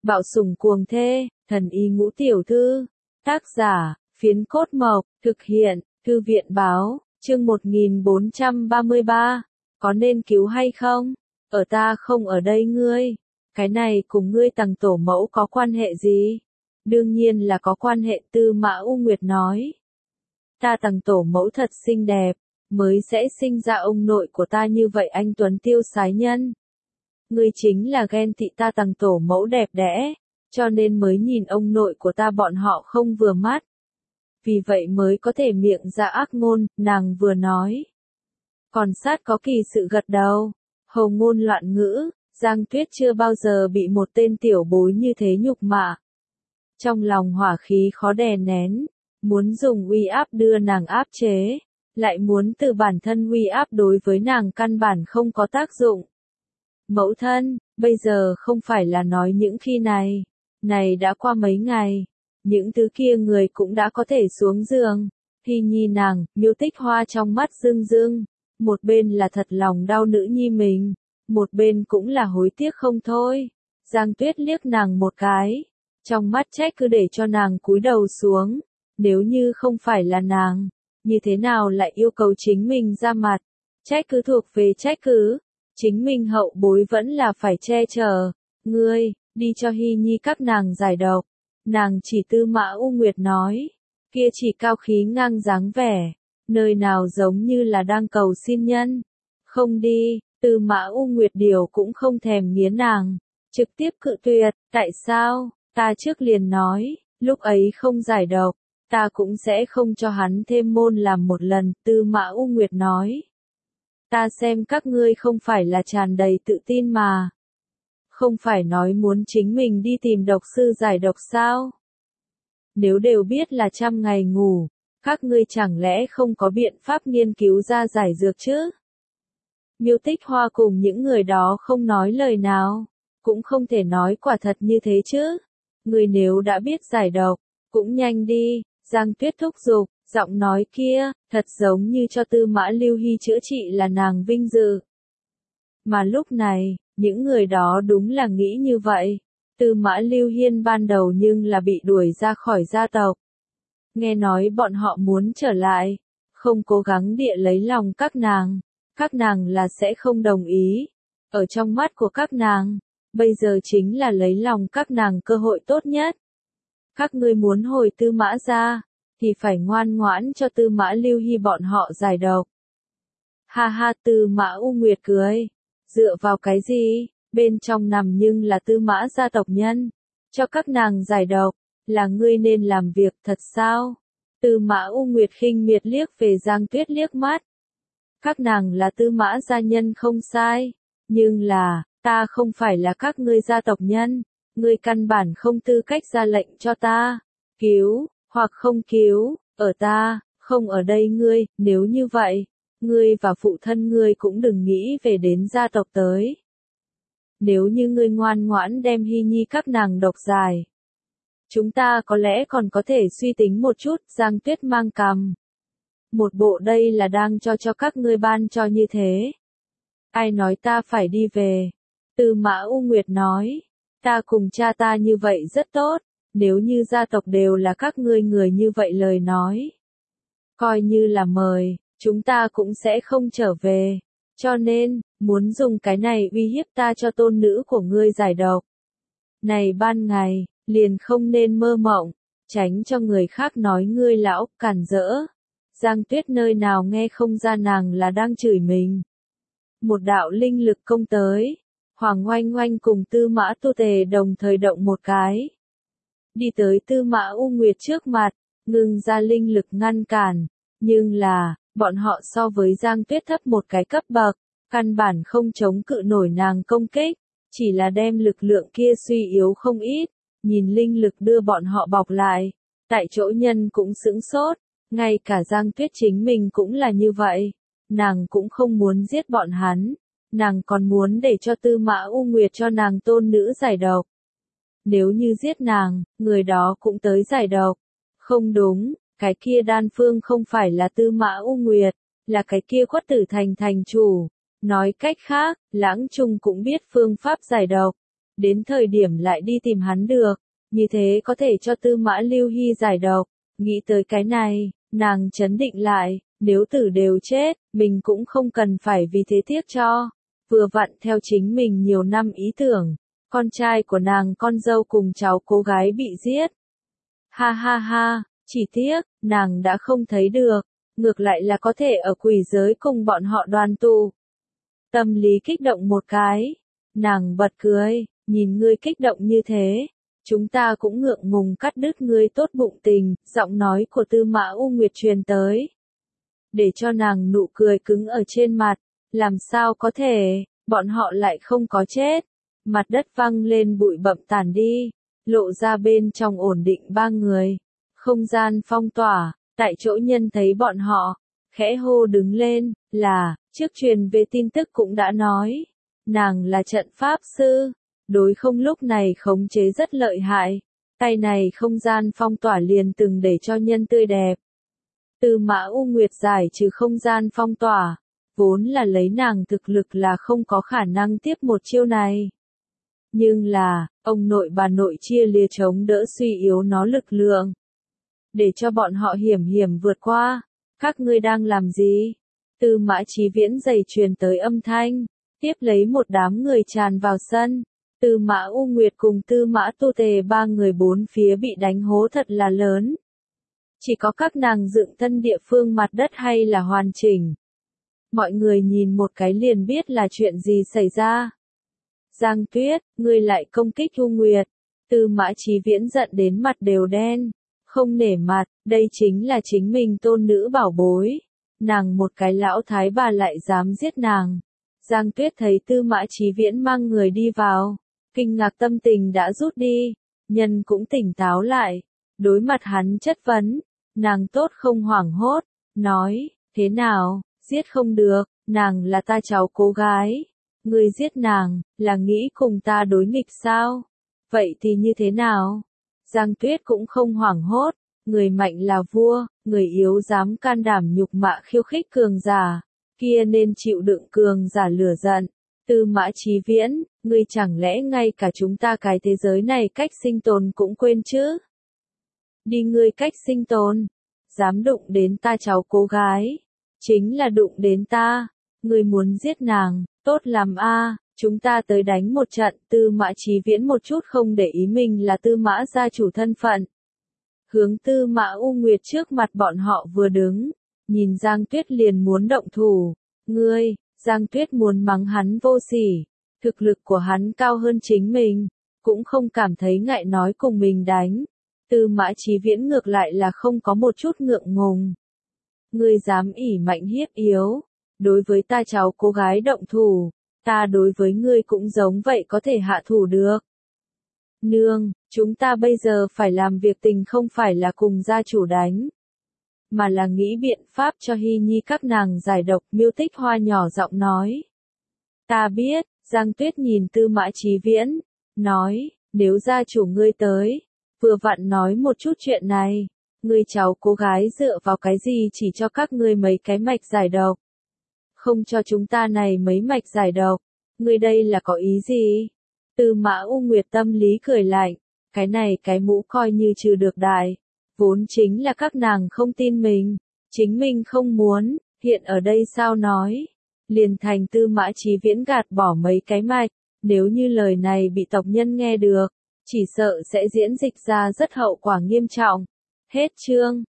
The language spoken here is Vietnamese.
Bạo sủng cuồng thê, thần y ngũ tiểu thư. Tác giả, Phiến Cốt Mộc, thực hiện, Thư viện báo, chương 1433. Có nên cứu hay không? Ở ta không ở đây ngươi. Cái này cùng ngươi Tằng tổ mẫu có quan hệ gì? Đương nhiên là có quan hệ, Tư Mã U Nguyệt nói. Ta Tằng tổ mẫu thật xinh đẹp, mới sẽ sinh ra ông nội của ta như vậy anh tuấn tiêu sái nhân. Ngươi chính là ghen tị ta Tằng tổ mẫu đẹp đẽ, cho nên mới nhìn ông nội của ta bọn họ không vừa mắt. Vì vậy mới có thể miệng ra ác ngôn, nàng vừa nói. Còn sát có kỳ sự gật đầu, hầu ngôn loạn ngữ, Giang Tuyết chưa bao giờ bị một tên tiểu bối như thế nhục mạ. Trong lòng hỏa khí khó đè nén, muốn dùng uy áp đưa nàng áp chế, lại muốn từ bản thân uy áp đối với nàng căn bản không có tác dụng. Mẫu thân, bây giờ không phải là nói những khi này đã qua mấy ngày, những thứ kia người cũng đã có thể xuống giường. Hy Nhi nàng, Miêu Tích Hoa trong mắt rưng rưng, một bên là thật lòng đau nữ nhi mình, một bên cũng là hối tiếc không thôi. Giang Tuyết liếc nàng một cái, trong mắt trách cứ để cho nàng cúi đầu xuống, nếu như không phải là nàng, như thế nào lại yêu cầu chính mình ra mặt, trách cứ thuộc về trách cứ, chính mình hậu bối vẫn là phải che chở, ngươi, đi cho Hy Nhi các nàng giải độc, nàng chỉ Tư Mã U Nguyệt nói, kia chỉ cao khí ngang dáng vẻ, nơi nào giống như là đang cầu xin nhân, không đi, Tư Mã U Nguyệt điều cũng không thèm nghiến nàng, trực tiếp cự tuyệt, tại sao, ta trước liền nói, lúc ấy không giải độc, ta cũng sẽ không cho hắn thêm môn làm một lần, Tư Mã U Nguyệt nói. Ta xem các ngươi không phải là tràn đầy tự tin mà. Không phải nói muốn chính mình đi tìm độc sư giải độc sao? Nếu đều biết là 100 ngày ngủ, các ngươi chẳng lẽ không có biện pháp nghiên cứu ra giải dược chứ? Miêu Tích Hoa cùng những người đó không nói lời nào, cũng không thể nói quả thật như thế chứ. Người nếu đã biết giải độc, cũng nhanh đi, Giang Tuyết thúc giục, giọng nói kia, thật giống như cho Tư Mã Lưu Hy chữa trị là nàng vinh dự. Mà lúc này, những người đó đúng là nghĩ như vậy. Tư Mã Lưu Hiên ban đầu nhưng là bị đuổi ra khỏi gia tộc. Nghe nói bọn họ muốn trở lại, không cố gắng địa lấy lòng các nàng là sẽ không đồng ý. Ở trong mắt của các nàng, bây giờ chính là lấy lòng các nàng cơ hội tốt nhất. Các ngươi muốn hồi Tư Mã ra, thì phải ngoan ngoãn cho Tư Mã Lưu Hy bọn họ giải độc. Ha ha, Tư Mã U Nguyệt cười, dựa vào cái gì, bên trong nằm nhưng là Tư Mã gia tộc nhân, cho các nàng giải độc, là ngươi nên làm việc thật sao? Tư Mã U Nguyệt khinh miệt liếc về Giang Tuyết liếc mắt. Các nàng là Tư Mã gia nhân không sai, nhưng là, ta không phải là các ngươi gia tộc nhân, ngươi căn bản không tư cách ra lệnh cho ta, cứu, hoặc không cứu, ở ta, không ở đây ngươi, nếu như vậy, ngươi và phụ thân ngươi cũng đừng nghĩ về đến gia tộc tới. Nếu như ngươi ngoan ngoãn đem Hy Nhi các nàng độc giải, chúng ta có lẽ còn có thể suy tính một chút, Giang Tuyết mang cằm. Một bộ đây là đang cho các ngươi ban cho như thế. Ai nói ta phải đi về? Tư Mã U Nguyệt nói, ta cùng cha ta như vậy rất tốt, nếu như gia tộc đều là các ngươi người như vậy lời nói. Coi như là mời, chúng ta cũng sẽ không trở về, cho nên, muốn dùng cái này uy hiếp ta cho tôn nữ của ngươi giải độc. Này ban ngày, liền không nên mơ mộng, tránh cho người khác nói ngươi lão, cản rỡ. Giang Tuyết nơi nào nghe không ra nàng là đang chửi mình. Một đạo linh lực công tới, Hoàng Oanh Oanh cùng Tư Mã Tu Tề đồng thời động một cái. Đi tới Tư Mã U Nguyệt trước mặt, ngừng ra linh lực ngăn cản, nhưng là, bọn họ so với Giang Tuyết thấp một cái cấp bậc, căn bản không chống cự nổi nàng công kích, chỉ là đem lực lượng kia suy yếu không ít, nhìn linh lực đưa bọn họ bọc lại, tại chỗ nhân cũng sững sốt, ngay cả Giang Tuyết chính mình cũng là như vậy, nàng cũng không muốn giết bọn hắn, nàng còn muốn để cho Tư Mã U Nguyệt cho nàng tôn nữ giải độc. Nếu như giết nàng, người đó cũng tới giải độc. Không đúng, cái kia đan phương không phải là Tư Mã U Nguyệt, là cái kia Quất Tử Thành thành chủ. Nói cách khác, Lãng Trung cũng biết phương pháp giải độc. đến thời điểm lại đi tìm hắn được, như thế có thể cho Tư Mã Lưu Hy giải độc. Nghĩ tới cái này, nàng trấn định lại, nếu tử đều chết, mình cũng không cần phải vì thế tiếc cho. Vừa vặn theo chính mình nhiều năm ý tưởng, con trai của nàng con dâu cùng cháu cô gái bị giết. Ha ha ha, chỉ tiếc, nàng đã không thấy được, ngược lại là có thể ở quỷ giới cùng bọn họ đoàn tụ. Tâm lý kích động một cái, nàng bật cười, nhìn ngươi kích động như thế, chúng ta cũng ngượng ngùng cắt đứt ngươi tốt bụng tình, giọng nói của Tư Mã U Nguyệt truyền tới. Để cho nàng nụ cười cứng ở trên mặt, làm sao có thể, bọn họ lại không có chết. Mặt đất văng lên bụi bậm tàn đi, lộ ra bên trong ổn định ba người. Không gian phong tỏa, tại chỗ nhân thấy bọn họ, khẽ hô đứng lên, là, trước truyền về tin tức cũng đã nói. Nàng là trận pháp sư, đối không lúc này khống chế rất lợi hại. Tay này không gian phong tỏa liền từng để cho nhân tươi đẹp. Tư Mã U Nguyệt giải trừ không gian phong tỏa, vốn là lấy nàng thực lực là không có khả năng tiếp một chiêu này. Nhưng là, ông nội bà nội chia lìa chống đỡ suy yếu nó lực lượng. Để cho bọn họ hiểm hiểm vượt qua. Các ngươi đang làm gì? Tư Mã Chí Viễn dày truyền tới âm thanh, tiếp lấy một đám người tràn vào sân. Tư Mã U Nguyệt cùng Tư Mã Tu Tề ba người bốn phía bị đánh hố thật là lớn. Chỉ có các nàng dựng thân địa phương mặt đất hay là hoàn chỉnh. Mọi người nhìn một cái liền biết là chuyện gì xảy ra. Giang Tuyết, ngươi lại công kích U Nguyệt. Tư Mã Chí Viễn giận đến mặt đều đen. Không nể mặt, đây chính là chính mình tôn nữ bảo bối. Nàng một cái lão thái bà lại dám giết nàng. Giang Tuyết thấy Tư Mã Chí Viễn mang người đi vào. Kinh ngạc tâm tình đã rút đi. Nhân cũng tỉnh táo lại. Đối mặt hắn chất vấn. Nàng tốt không hoảng hốt. Nói, thế nào, giết không được, nàng là ta cháu cô gái. Ngươi giết nàng, là nghĩ cùng ta đối nghịch sao? Vậy thì như thế nào? Giang Tuyết cũng không hoảng hốt, người mạnh là vua, người yếu dám can đảm nhục mạ khiêu khích cường giả, kia nên chịu đựng cường giả lửa giận. Tư Mã Chí Viễn, ngươi chẳng lẽ ngay cả chúng ta cái thế giới này cách sinh tồn cũng quên chứ? Đi ngươi cách sinh tồn, dám đụng đến ta cháu cô gái, chính là đụng đến ta, ngươi muốn giết nàng, tốt làm a, chúng ta tới đánh một trận. Tư Mã Chí Viễn một chút không để ý mình là Tư Mã gia chủ thân phận. Hướng Tư Mã U Nguyệt trước mặt bọn họ vừa đứng, nhìn Giang Tuyết liền muốn động thủ. Ngươi, Giang Tuyết muốn mắng hắn vô sỉ, thực lực của hắn cao hơn chính mình, cũng không cảm thấy ngại nói cùng mình đánh. Tư Mã Chí Viễn ngược lại là không có một chút ngượng ngùng. Ngươi dám ỷ mạnh hiếp yếu, đối với ta cháu cô gái động thủ, ta đối với ngươi cũng giống vậy có thể hạ thủ được. Nương, chúng ta bây giờ phải làm việc tình không phải là cùng gia chủ đánh, mà là nghĩ biện pháp cho Hy Nhi các nàng giải độc. Miêu Tích Hoa nhỏ giọng nói. Ta biết, Giang Tuyết nhìn Tư Mã Chí Viễn, nói, nếu gia chủ ngươi tới, vừa vặn nói một chút chuyện này, ngươi cháu cô gái dựa vào cái gì chỉ cho các ngươi mấy cái mạch giải độc, không cho chúng ta này mấy mạch giải độc, ngươi đây là có ý gì? Tư Mã U Nguyệt tâm lý cười lạnh, cái này cái mũ coi như trừ được đại, vốn chính là các nàng không tin mình, chính mình không muốn, hiện ở đây sao nói, liền thành Tư Mã Chí Viễn gạt bỏ mấy cái mạch, nếu như lời này bị tộc nhân nghe được, chỉ sợ sẽ diễn dịch ra rất hậu quả nghiêm trọng. Hết chương.